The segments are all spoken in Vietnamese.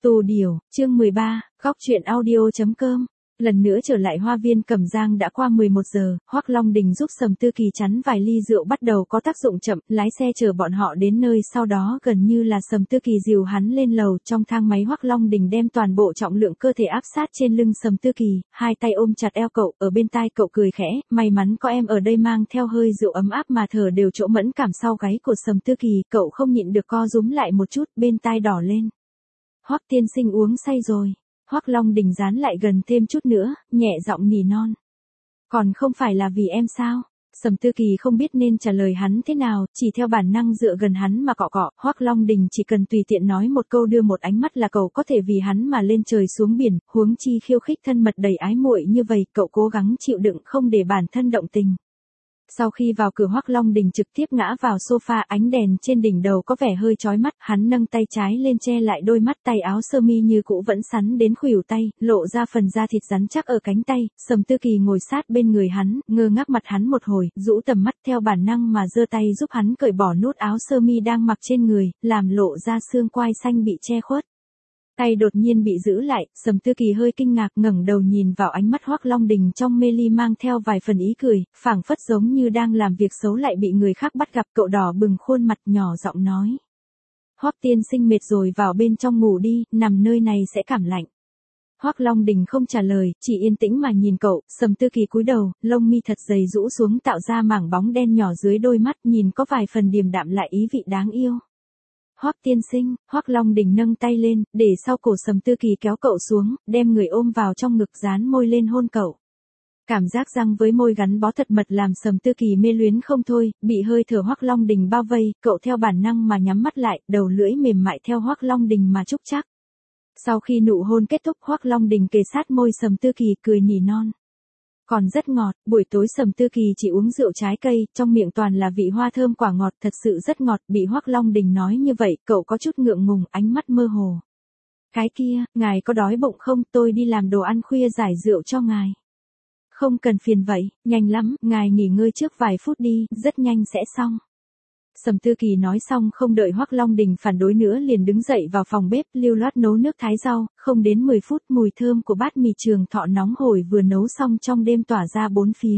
Tù Điểu, chương 13, góc truyện audio.com. Lần nữa trở lại hoa viên Cẩm Giang đã qua 11 giờ, Hoắc Long Đình giúp Sầm Tư Kỳ chắn vài ly rượu bắt đầu có tác dụng chậm, lái xe chở bọn họ đến nơi, sau đó gần như là Sầm Tư Kỳ dìu hắn lên lầu. Trong thang máy Hoắc Long Đình đem toàn bộ trọng lượng cơ thể áp sát trên lưng Sầm Tư Kỳ, hai tay ôm chặt eo cậu, ở bên tai cậu cười khẽ, may mắn có em ở đây, mang theo hơi rượu ấm áp mà thở đều chỗ mẫn cảm sau gáy của Sầm Tư Kỳ, cậu không nhịn được co rúm lại một chút, bên tai đỏ lên. Hoắc tiên sinh uống say rồi. Hoắc Long Đình dán lại gần thêm chút nữa, nhẹ giọng nỉ non. Còn không phải là vì em sao? Sầm Tư Kỳ không biết nên trả lời hắn thế nào, chỉ theo bản năng dựa gần hắn mà cọ cọ. Hoắc Long Đình chỉ cần tùy tiện nói một câu, đưa một ánh mắt là cậu có thể vì hắn mà lên trời xuống biển, huống chi khiêu khích thân mật đầy ái muội như vậy, cậu cố gắng chịu đựng không để bản thân động tình. Sau khi vào cửa, Hoắc Long Đình trực tiếp ngã vào sofa, ánh đèn trên đỉnh đầu có vẻ hơi chói mắt, hắn nâng tay trái lên che lại đôi mắt, tay áo sơ mi như cũ vẫn sắn đến khuỷu tay, lộ ra phần da thịt rắn chắc ở cánh tay. Sầm Tư Kỳ ngồi sát bên người hắn, ngơ ngác mặt hắn một hồi, rũ tầm mắt theo bản năng mà giơ tay giúp hắn cởi bỏ nút áo sơ mi đang mặc trên người, làm lộ ra xương quai xanh bị che khuất. Tay đột nhiên bị giữ lại, Sầm Tư Kỳ hơi kinh ngạc ngẩng đầu nhìn vào ánh mắt Hoắc Long Đình trong mê ly mang theo vài phần ý cười, phảng phất giống như đang làm việc xấu lại bị người khác bắt gặp. Cậu đỏ bừng khuôn mặt, nhỏ giọng nói. Hoắc tiên sinh mệt rồi, vào bên trong ngủ đi, nằm nơi này sẽ cảm lạnh. Hoắc Long Đình không trả lời, chỉ yên tĩnh mà nhìn cậu. Sầm Tư Kỳ cúi đầu, lông mi thật dày rũ xuống tạo ra mảng bóng đen nhỏ dưới đôi mắt, nhìn có vài phần điềm đạm lại ý vị đáng yêu. Hoắc tiên sinh, Hoắc Long Đình nâng tay lên, để sau cổ Sầm Tư Kỳ, kéo cậu xuống, đem người ôm vào trong ngực, dán môi lên hôn cậu. Cảm giác răng với môi gắn bó thật mật làm Sầm Tư Kỳ mê luyến không thôi, bị hơi thở Hoắc Long Đình bao vây, cậu theo bản năng mà nhắm mắt lại, đầu lưỡi mềm mại theo Hoắc Long Đình mà trúc chắc. Sau khi nụ hôn kết thúc, Hoắc Long Đình kề sát môi Sầm Tư Kỳ, cười nỉ non. Còn rất ngọt. Buổi tối Sầm Tư Kỳ chỉ uống rượu trái cây, trong miệng toàn là vị hoa thơm quả ngọt, thật sự rất ngọt. Bị Hoắc Long Đình nói như vậy, cậu có chút ngượng ngùng, ánh mắt mơ hồ. Cái kia, ngài có đói bụng không, tôi đi làm đồ ăn khuya giải rượu cho ngài. Không cần phiền vậy, nhanh lắm, ngài nghỉ ngơi trước vài phút đi, rất nhanh sẽ xong. Sầm Tư Kỳ nói xong không đợi Hoắc Long Đình phản đối nữa liền đứng dậy vào phòng bếp, lưu loát nấu nước thái rau. Không đến 10 phút, mùi thơm của bát mì Trường Thọ nóng hổi vừa nấu xong trong đêm tỏa ra bốn phía.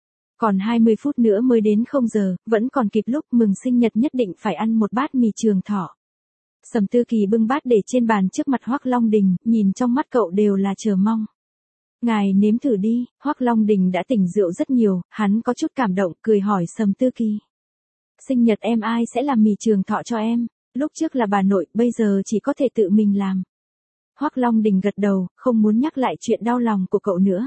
Còn 20 phút nữa mới đến 0 giờ, vẫn còn kịp lúc mừng sinh nhật, nhất định phải ăn một bát mì Trường Thọ. Sầm Tư Kỳ bưng bát để trên bàn trước mặt Hoắc Long Đình, nhìn trong mắt cậu đều là chờ mong. Ngài nếm thử đi. Hoắc Long Đình đã tỉnh rượu rất nhiều, hắn có chút cảm động, cười hỏi Sầm Tư Kỳ. Sinh nhật em ai sẽ làm mì Trường Thọ cho em? Lúc trước là bà nội, bây giờ chỉ có thể tự mình làm. Hoắc Long Đình gật đầu, không muốn nhắc lại chuyện đau lòng của cậu nữa.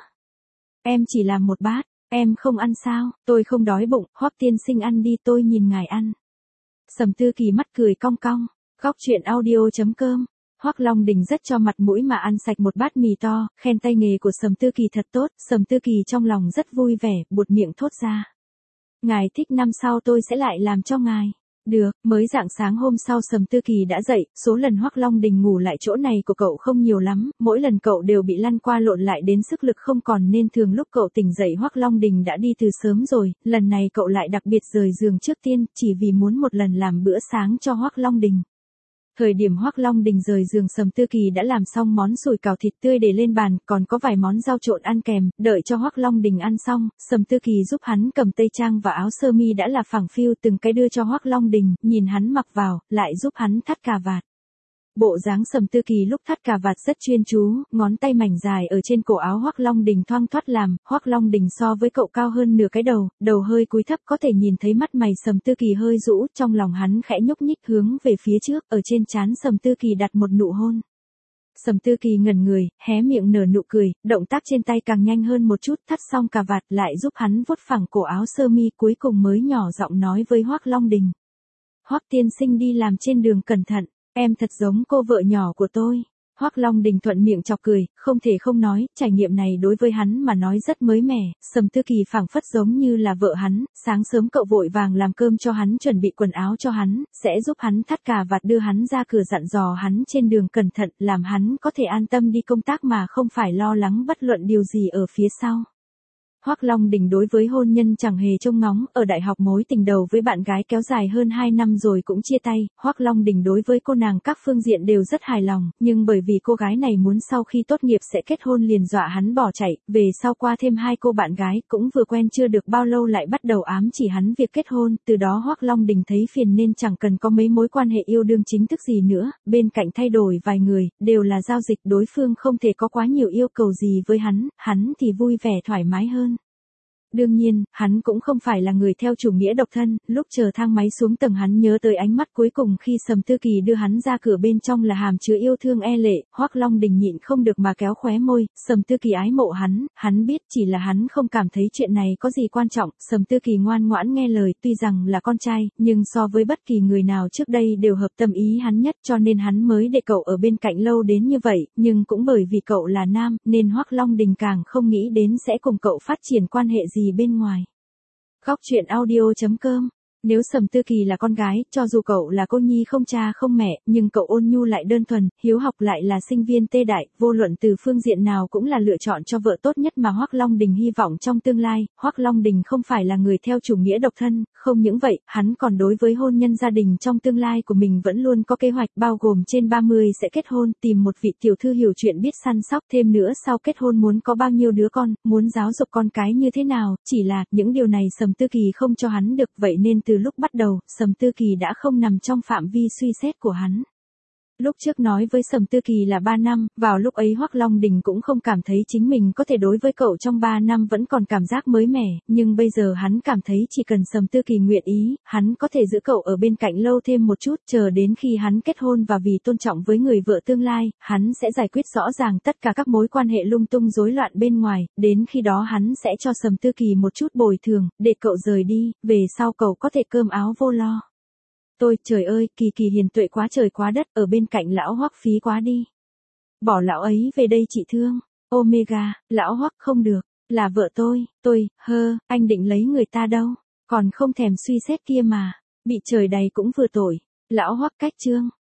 Em chỉ làm một bát, em không ăn sao? Tôi không đói bụng, Hoắc tiên sinh ăn đi, tôi nhìn ngài ăn. Sầm Tư Kỳ mắt cười cong cong. Góc truyện audio.com. Hoắc Long Đình rất cho mặt mũi mà ăn sạch một bát mì to, khen tay nghề của Sầm Tư Kỳ thật tốt. Sầm Tư Kỳ trong lòng rất vui vẻ, buột miệng thốt ra. Ngài thích năm sau tôi sẽ lại làm cho ngài. Được. Mới rạng sáng hôm sau Sầm Tư Kỳ đã dậy, số lần Hoắc Long Đình ngủ lại chỗ này của cậu không nhiều lắm, mỗi lần cậu đều bị lăn qua lộn lại đến sức lực không còn, nên thường lúc cậu tỉnh dậy Hoắc Long Đình đã đi từ sớm rồi. Lần này cậu lại đặc biệt rời giường trước tiên, chỉ vì muốn một lần làm bữa sáng cho Hoắc Long Đình. Thời điểm Hoắc Long Đình rời giường, Sầm Tư Kỳ đã làm xong món sủi cảo thịt tươi để lên bàn, còn có vài món rau trộn ăn kèm. Đợi cho Hoắc Long Đình ăn xong, Sầm Tư Kỳ giúp hắn cầm tây trang và áo sơ mi đã là phẳng phiu từng cái đưa cho Hoắc Long Đình, nhìn hắn mặc vào, lại giúp hắn thắt cà vạt. Bộ dáng Sầm Tư Kỳ lúc thắt cà vạt rất chuyên chú, ngón tay mảnh dài ở trên cổ áo Hoắc Long Đình thoang thoắt làm. Hoắc Long Đình so với cậu cao hơn nửa cái đầu, đầu hơi cúi thấp, có thể nhìn thấy mắt mày Sầm Tư Kỳ hơi rũ, trong lòng hắn khẽ nhúc nhích hướng về phía trước, ở trên trán Sầm Tư Kỳ đặt một nụ hôn. Sầm Tư Kỳ ngẩn người, hé miệng nở nụ cười, động tác trên tay càng nhanh hơn một chút, thắt xong cà vạt lại giúp hắn vuốt phẳng cổ áo sơ mi, cuối cùng mới nhỏ giọng nói với Hoắc Long Đình. Hoắc tiên sinh đi làm trên đường cẩn thận. Em thật giống cô vợ nhỏ của tôi. Hoắc Long Đình thuận miệng chọc cười, không thể không nói, trải nghiệm này đối với hắn mà nói rất mới mẻ. Sầm Tư Kỳ phảng phất giống như là vợ hắn, sáng sớm cậu vội vàng làm cơm cho hắn, chuẩn bị quần áo cho hắn, sẽ giúp hắn thắt cà vạt, đưa hắn ra cửa, dặn dò hắn trên đường cẩn thận, làm hắn có thể an tâm đi công tác mà không phải lo lắng bất luận điều gì ở phía sau. Hoắc Long Đình đối với hôn nhân chẳng hề trông ngóng, ở đại học mối tình đầu với bạn gái kéo dài hơn 2 năm rồi cũng chia tay, Hoắc Long Đình đối với cô nàng các phương diện đều rất hài lòng, nhưng bởi vì cô gái này muốn sau khi tốt nghiệp sẽ kết hôn liền dọa hắn bỏ chạy, về sau qua thêm 2 cô bạn gái cũng vừa quen chưa được bao lâu lại bắt đầu ám chỉ hắn việc kết hôn, từ đó Hoắc Long Đình thấy phiền nên chẳng cần có mấy mối quan hệ yêu đương chính thức gì nữa, bên cạnh thay đổi vài người, đều là giao dịch, đối phương không thể có quá nhiều yêu cầu gì với hắn thì vui vẻ thoải mái hơn. Đương nhiên, hắn cũng không phải là người theo chủ nghĩa độc thân, lúc chờ thang máy xuống tầng hắn nhớ tới ánh mắt cuối cùng khi Sầm Tư Kỳ đưa hắn ra cửa, bên trong là hàm chứa yêu thương e lệ, Hoắc Long Đình nhịn không được mà kéo khóe môi, Sầm Tư Kỳ ái mộ hắn biết chỉ là hắn không cảm thấy chuyện này có gì quan trọng, Sầm Tư Kỳ ngoan ngoãn nghe lời, tuy rằng là con trai, nhưng so với bất kỳ người nào trước đây đều hợp tâm ý hắn nhất, cho nên hắn mới để cậu ở bên cạnh lâu đến như vậy, nhưng cũng bởi vì cậu là nam, nên Hoắc Long Đình càng không nghĩ đến sẽ cùng cậu phát triển quan hệ gì bên ngoài. Góc truyện audio.com. Nếu Sầm Tư Kỳ là con gái, cho dù cậu là cô nhi không cha không mẹ, nhưng cậu ôn nhu lại đơn thuần, hiếu học lại là sinh viên tê đại, vô luận từ phương diện nào cũng là lựa chọn cho vợ tốt nhất mà Hoắc Long Đình hy vọng trong tương lai. Hoắc Long Đình không phải là người theo chủ nghĩa độc thân, không những vậy, hắn còn đối với hôn nhân gia đình trong tương lai của mình vẫn luôn có kế hoạch, bao gồm trên 30 sẽ kết hôn, tìm một vị tiểu thư hiểu chuyện biết săn sóc, thêm nữa sau kết hôn muốn có bao nhiêu đứa con, muốn giáo dục con cái như thế nào, chỉ là những điều này Sầm Tư Kỳ không cho hắn được, vậy nên từ lúc bắt đầu, Sầm Tư Kỳ đã không nằm trong phạm vi suy xét của hắn. Lúc trước nói với Sầm Tư Kỳ là 3 năm, vào lúc ấy Hoắc Long Đình cũng không cảm thấy chính mình có thể đối với cậu trong 3 năm vẫn còn cảm giác mới mẻ, nhưng bây giờ hắn cảm thấy chỉ cần Sầm Tư Kỳ nguyện ý, hắn có thể giữ cậu ở bên cạnh lâu thêm một chút, chờ đến khi hắn kết hôn và vì tôn trọng với người vợ tương lai, hắn sẽ giải quyết rõ ràng tất cả các mối quan hệ lung tung rối loạn bên ngoài, đến khi đó hắn sẽ cho Sầm Tư Kỳ một chút bồi thường, để cậu rời đi, về sau cậu có thể cơm áo vô lo. Trời ơi, Kỳ hiền tuệ quá trời quá đất, ở bên cạnh lão Hoắc phí quá đi. Bỏ lão ấy về đây chị thương. Omega, lão Hoắc không được, là vợ tôi, anh định lấy người ta đâu, còn không thèm suy xét kia mà, bị trời đầy cũng vừa tội. Lão Hoắc cách chương.